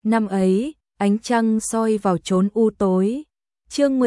Năm ấy, ánh trăng soi vào chốn u tối. Chương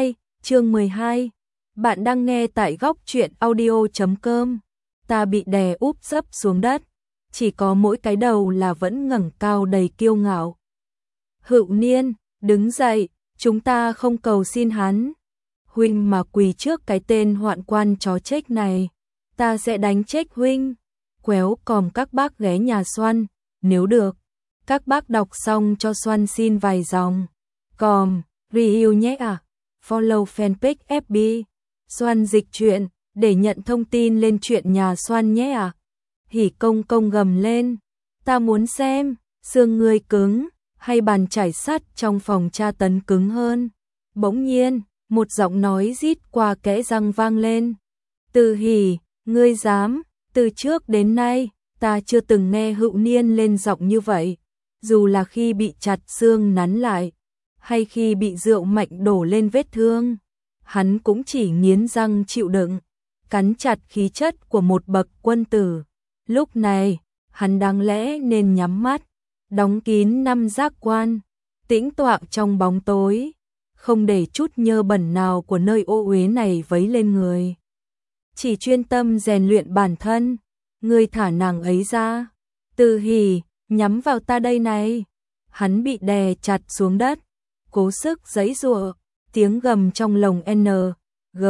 12. Bạn đang nghe tại góc truyện audio.com. Ta bị đè úp sấp xuống đất, chỉ có mỗi cái đầu là vẫn ngẩng cao đầy kiêu ngạo. Hữu Niên, đứng dậy, chúng ta không cầu xin hắn. Huynh mà quỳ trước cái tên hoạn quan chó chết này, ta sẽ đánh chết huynh. Quéo còm các bác ghé nhà Xoan, nếu được, các bác đọc xong cho Xoan xin vài dòng. Còm, review nhé à. Follow fanpage FB Xoan dịch truyện để nhận thông tin lên chuyện nhà Xoan nhé à. Hỉ công công gầm lên, ta muốn xem, xương ngươi cứng hay bàn chải sắt trong phòng tra tấn cứng hơn. Bỗng nhiên, một giọng nói rít qua kẽ răng vang lên. Từ Hỉ, ngươi dám? Từ trước đến nay, ta chưa từng nghe Hữu Niên lên giọng như vậy, dù là khi bị chặt xương nắn lại, hay khi bị rượu mạnh đổ lên vết thương, hắn cũng chỉ nghiến răng chịu đựng, cắn chặt khí chất của một bậc quân tử. Lúc này, hắn đáng lẽ nên nhắm mắt, đóng kín năm giác quan, tĩnh tọa trong bóng tối, không để chút nhơ bẩn nào của nơi ô uế này vấy lên người. Chỉ chuyên tâm rèn luyện bản thân. Ngươi thả nàng ấy ra. Từ Hỉ, nhắm vào ta đây này. Hắn bị đè chặt xuống đất, cố sức giãy giụa, tiếng gầm trong lồng N, G,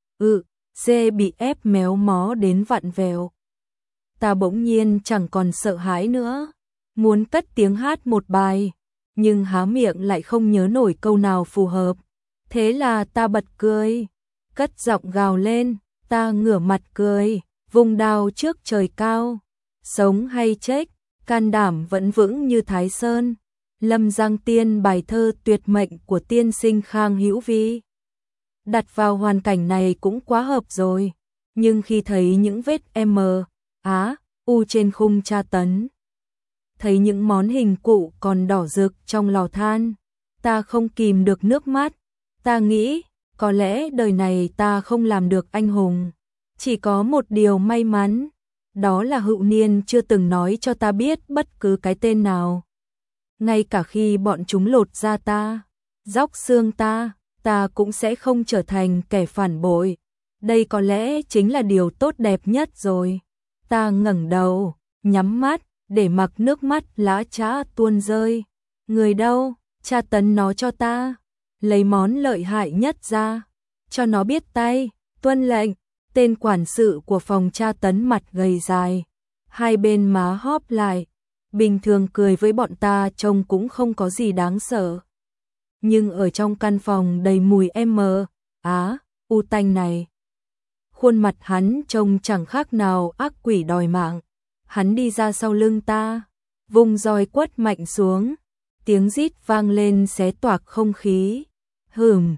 C bị ép méo mó đến vặn vẹo. Ta bỗng nhiên chẳng còn sợ hãi nữa, muốn cất tiếng hát một bài, nhưng há miệng lại không nhớ nổi câu nào phù hợp. Thế là ta bật cười, cất giọng gào lên, ta ngửa mặt cười, vùng đao trước trời cao. Sống hay chết, can đảm vẫn vững như Thái Sơn. Lâm Giang Tiên, bài thơ tuyệt mệnh của tiên sinh Khang Hữu Vi. Đặt vào hoàn cảnh này cũng quá hợp rồi, nhưng khi thấy những vết M, Á, U trên khung tra tấn, thấy những món hình cụ còn đỏ rực trong lò than, ta không kìm được nước mắt. Ta nghĩ, có lẽ đời này ta không làm được anh hùng. Chỉ có một điều may mắn, đó là Hữu Niên chưa từng nói cho ta biết bất cứ cái tên nào. Ngay cả khi bọn chúng lột da ta, róc xương ta cũng sẽ không trở thành kẻ phản bội. Đây có lẽ chính là điều tốt đẹp nhất rồi. Ta ngẩng đầu, nhắm mắt, để mặc nước mắt lã chã tuôn rơi. Người đâu, tra tấn nó cho ta. Lấy món lợi hại nhất ra, cho nó biết tay, tuân lệnh. Tên quản sự của phòng tra tấn mặt gầy dài, hai bên má hóp lại, bình thường cười với bọn ta trông cũng không có gì đáng sợ. Nhưng ở trong căn phòng đầy mùi M, Á, U tanh này, khuôn mặt hắn trông chẳng khác nào ác quỷ đòi mạng. Hắn đi ra sau lưng ta, vùng roi quất mạnh xuống, tiếng rít vang lên xé toạc không khí. Hừm,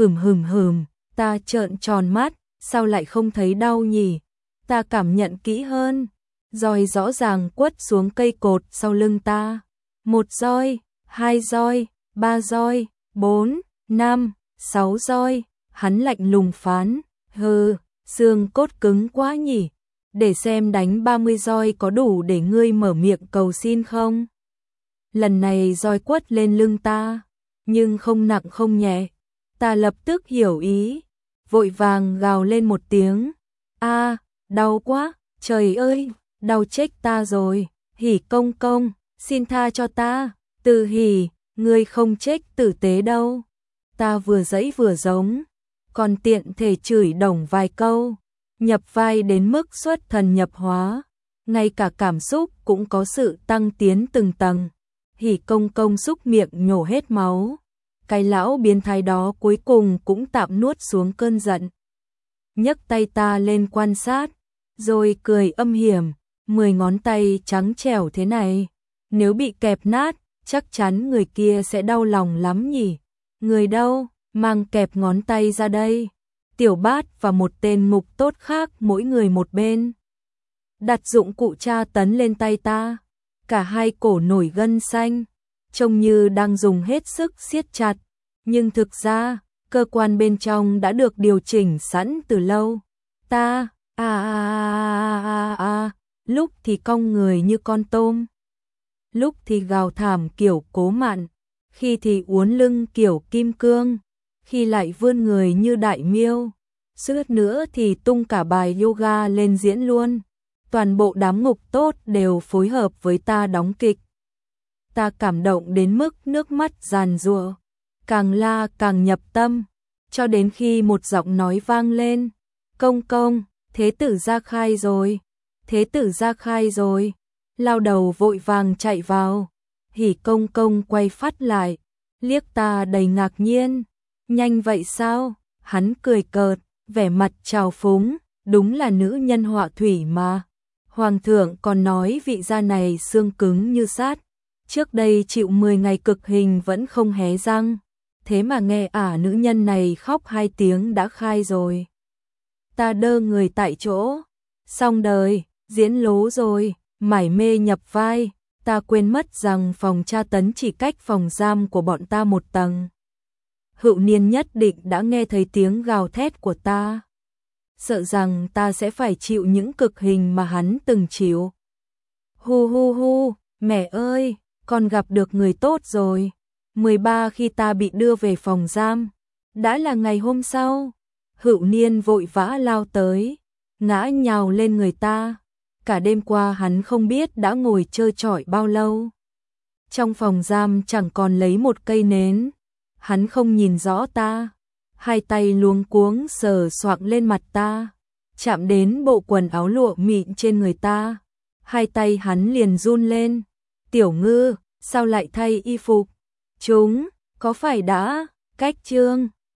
ta trợn tròn mắt. Sao lại không thấy đau nhỉ? Ta cảm nhận kỹ hơn. Roi rõ ràng quất xuống cây cột sau lưng ta. 1 roi, 2 roi, 3 roi, 4, 5, 6 roi. Hắn lạnh lùng phán. Hừ, xương cốt cứng quá nhỉ? Để xem đánh 30 roi có đủ để ngươi mở miệng cầu xin không? Lần này roi quất lên lưng ta, nhưng không nặng không nhẹ. Ta lập tức hiểu ý, vội vàng gào lên một tiếng. A, đau quá, trời ơi, đau chết ta rồi. Hỉ công công, xin tha cho ta. Từ Hỉ, ngươi không chết tử tế đâu. Ta vừa giãy vừa giống, còn tiện thể chửi đồng vài câu, nhập vai đến mức xuất thần nhập hóa, ngay cả cảm xúc cũng có sự tăng tiến từng tầng. Hỉ công công xúc miệng nhổ hết máu. Cái lão biến thái đó cuối cùng cũng tạm nuốt xuống cơn giận. Nhấc tay ta lên quan sát, rồi cười âm hiểm, 10 ngón tay trắng trẻo thế này, nếu bị kẹp nát, chắc chắn người kia sẽ đau lòng lắm nhỉ. Người đâu, mang kẹp ngón tay ra đây. Tiểu Bát và một tên ngục tốt khác mỗi người một bên, đặt dụng cụ tra tấn lên tay ta. Cả hai cổ nổi gân xanh, trông như đang dùng hết sức siết chặt, nhưng thực ra, cơ quan bên trong đã được điều chỉnh sẵn từ lâu. Ta, lúc thì cong người như con tôm, lúc thì gào thảm kiểu Cố Mạn, khi thì uốn lưng kiểu Kim Cương, khi lại vươn người như Đại Miêu, suýt nữa thì tung cả bài yoga lên diễn luôn. Toàn bộ đám ngục tốt đều phối hợp với ta đóng kịch. Ta cảm động đến mức nước mắt giàn giụa, càng la càng nhập tâm, cho đến khi một giọng nói vang lên, công công, thế tử ra khai rồi, thế tử ra khai rồi. Lao đầu vội vàng chạy vào, Hỉ công công quay phát lại, liếc ta đầy ngạc nhiên, nhanh vậy sao? Hắn cười cợt, vẻ mặt trào phúng, đúng là nữ nhân họa thủy mà. Hoàng thượng còn nói vị gia này xương cứng như sắt, trước đây chịu 10 ngày cực hình vẫn không hé răng, thế mà nghe nữ nhân này khóc 2 tiếng đã khai rồi. Ta đơ người tại chỗ, xong đời, diễn lố rồi, mải mê nhập vai, ta quên mất rằng phòng tra tấn chỉ cách phòng giam của bọn ta 1 tầng. Hữu Niên nhất định đã nghe thấy tiếng gào thét của ta, sợ rằng ta sẽ phải chịu những cực hình mà hắn từng chịu. Hu hu hu, mẹ ơi, con gặp được người tốt rồi. 13 khi ta bị đưa về phòng giam, đã là ngày hôm sau. Hữu Niên vội vã lao tới, ngã nhào lên người ta. Cả đêm qua hắn không biết đã ngồi chơi chọi bao lâu. Trong phòng giam chẳng còn lấy một cây nến, hắn không nhìn rõ ta, 2 tay luống cuống sờ soạng lên mặt ta, chạm đến bộ quần áo lụa mịn trên người ta, 2 tay hắn liền run lên. Tiểu Ngư, sao lại thay y phục? Chúng, có phải đã cách chương